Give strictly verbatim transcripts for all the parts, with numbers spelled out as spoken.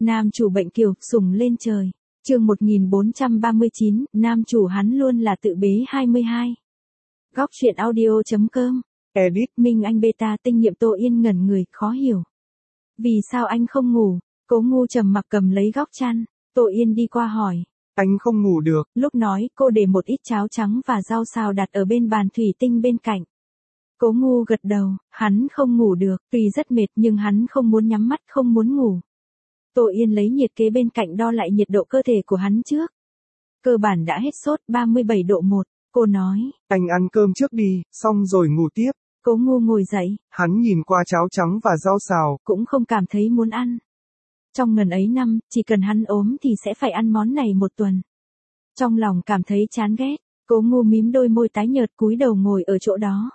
Nam chủ bệnh kiều, sùng lên trời. Chương một nghìn bốn trăm ba mươi chín, nam chủ hắn luôn là tự bế hai mươi hai. Góc truyện audio chấm com. Edit Minh Anh beta tinh nhiệm Tô Yên ngẩn người, khó hiểu. Vì sao anh không ngủ? Cố Ngu trầm mặc cầm lấy góc chăn. Tô Yên đi qua hỏi. Anh không ngủ được. Lúc nói, cô để một ít cháo trắng và rau xào đặt ở bên bàn thủy tinh bên cạnh. Cố Ngu gật đầu, hắn không ngủ được, tuy rất mệt nhưng hắn không muốn nhắm mắt, không muốn ngủ. Tô Yên lấy nhiệt kế bên cạnh đo lại nhiệt độ cơ thể của hắn trước. Cơ bản đã hết sốt, ba mươi bảy độ một, cô nói. Anh ăn cơm trước đi, xong rồi ngủ tiếp. Cố Ngu ngồi dậy. Hắn nhìn qua cháo trắng và rau xào. Cũng không cảm thấy muốn ăn. Trong ngần ấy năm, chỉ cần hắn ốm thì sẽ phải ăn món này một tuần. Trong lòng cảm thấy chán ghét, Cố Ngu mím đôi môi tái nhợt cúi đầu ngồi ở chỗ đó.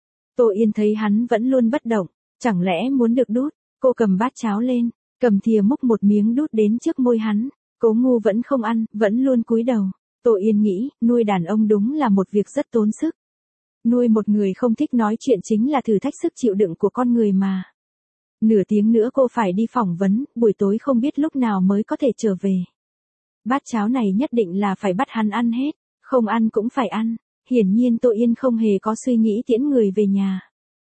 Tô Yên thấy hắn vẫn luôn bất động, chẳng lẽ muốn được đút, cô cầm bát cháo lên, cầm thìa múc một miếng đút đến trước môi hắn, Cố Ngu vẫn không ăn, vẫn luôn cúi đầu. Tô Yên nghĩ, nuôi đàn ông đúng là một việc rất tốn sức. Nuôi một người không thích nói chuyện chính là thử thách sức chịu đựng của con người mà. Nửa tiếng nữa cô phải đi phỏng vấn, buổi tối không biết lúc nào mới có thể trở về. Bát cháo này nhất định là phải bắt hắn ăn hết, không ăn cũng phải ăn. Hiển nhiên Tô Yên không hề có suy nghĩ tiễn người về nhà.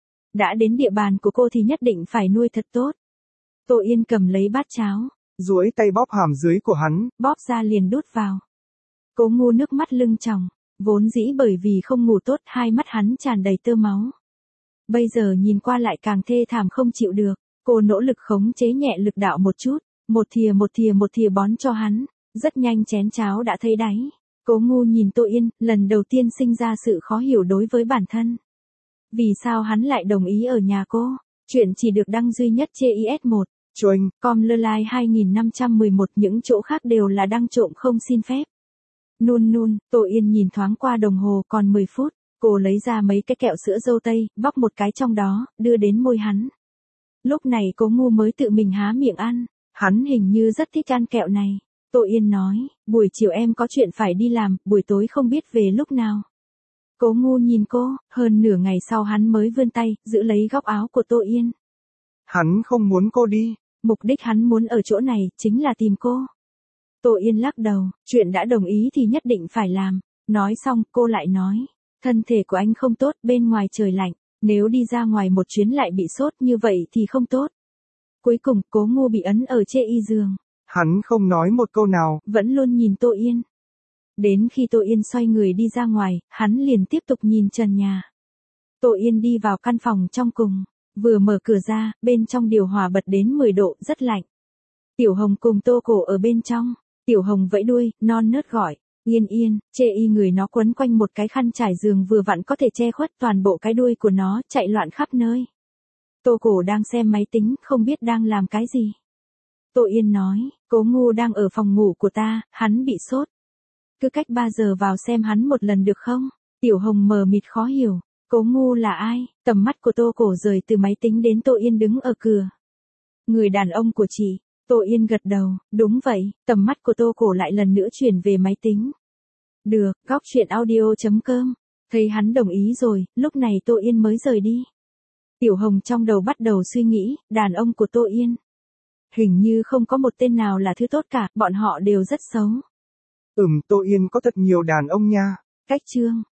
Đã đến địa bàn của cô thì nhất định phải nuôi thật tốt. Tô Yên cầm lấy bát cháo, duỗi tay bóp hàm dưới của hắn, bóp ra liền đút vào. Cố Ngu nước mắt lưng tròng, vốn dĩ bởi vì không ngủ tốt hai mắt hắn tràn đầy tơ máu. Bây giờ nhìn qua lại càng thê thảm không chịu được, cô nỗ lực khống chế nhẹ lực đạo một chút, một thìa một thìa một thìa bón cho hắn, rất nhanh chén cháo đã thấy đáy. Cố Ngu nhìn Tô Yên, lần đầu tiên sinh ra sự khó hiểu đối với bản thân. Vì sao hắn lại đồng ý ở nhà cô? Chuyện chỉ được đăng duy nhất trên i ét một. Choing. Com lơ lai hai nghìn năm trăm mười một, những chỗ khác đều là đăng trộm không xin phép. Nun nun, Tô Yên nhìn thoáng qua đồng hồ còn mười phút, cô lấy ra mấy cái kẹo sữa dâu tây, bóc một cái trong đó, đưa đến môi hắn. Lúc này Cố Ngu mới tự mình há miệng ăn, hắn hình như rất thích ăn kẹo này. Tô Yên nói, buổi chiều em có chuyện phải đi làm, buổi tối không biết về lúc nào. Cố Ngu nhìn cô, hơn nửa ngày sau hắn mới vươn tay, giữ lấy góc áo của Tô Yên. Hắn không muốn cô đi. Mục đích hắn muốn ở chỗ này, chính là tìm cô. Tô Yên lắc đầu, chuyện đã đồng ý thì nhất định phải làm. Nói xong, cô lại nói, thân thể của anh không tốt, bên ngoài trời lạnh, nếu đi ra ngoài một chuyến lại bị sốt như vậy thì không tốt. Cuối cùng, Cố Ngu bị ấn ở trên y giường. Hắn không nói một câu nào, vẫn luôn nhìn Tô Yên. Đến khi Tô Yên xoay người đi ra ngoài, hắn liền tiếp tục nhìn trần nhà. Tô Yên đi vào căn phòng trong cùng, vừa mở cửa ra, bên trong điều hòa bật đến mười độ, rất lạnh. Tiểu Hồng cùng Tô Cổ ở bên trong, Tiểu Hồng vẫy đuôi, non nớt gọi, Yên Yên, chê y người nó quấn quanh một cái khăn trải giường vừa vặn có thể che khuất toàn bộ cái đuôi của nó, chạy loạn khắp nơi. Tô Cổ đang xem máy tính, không biết đang làm cái gì. Tô Yên nói, Cố Ngu đang ở phòng ngủ của ta, hắn bị sốt. Cứ cách ba giờ vào xem hắn một lần được không? Tiểu Hồng mờ mịt khó hiểu, Cố Ngu là ai? Tầm mắt của Tô Cổ rời từ máy tính đến Tô Yên đứng ở cửa. Người đàn ông của chị. Tô Yên gật đầu, đúng vậy, tầm mắt của Tô Cổ lại lần nữa chuyển về máy tính. Được, góc truyện audio chấm com. Thấy hắn đồng ý rồi, lúc này Tô Yên mới rời đi. Tiểu Hồng trong đầu bắt đầu suy nghĩ, đàn ông của Tô Yên. Hình như không có một tên nào là thứ tốt cả, bọn họ đều rất xấu. Ừm, Tô Yên có thật nhiều đàn ông nha. Cách chương.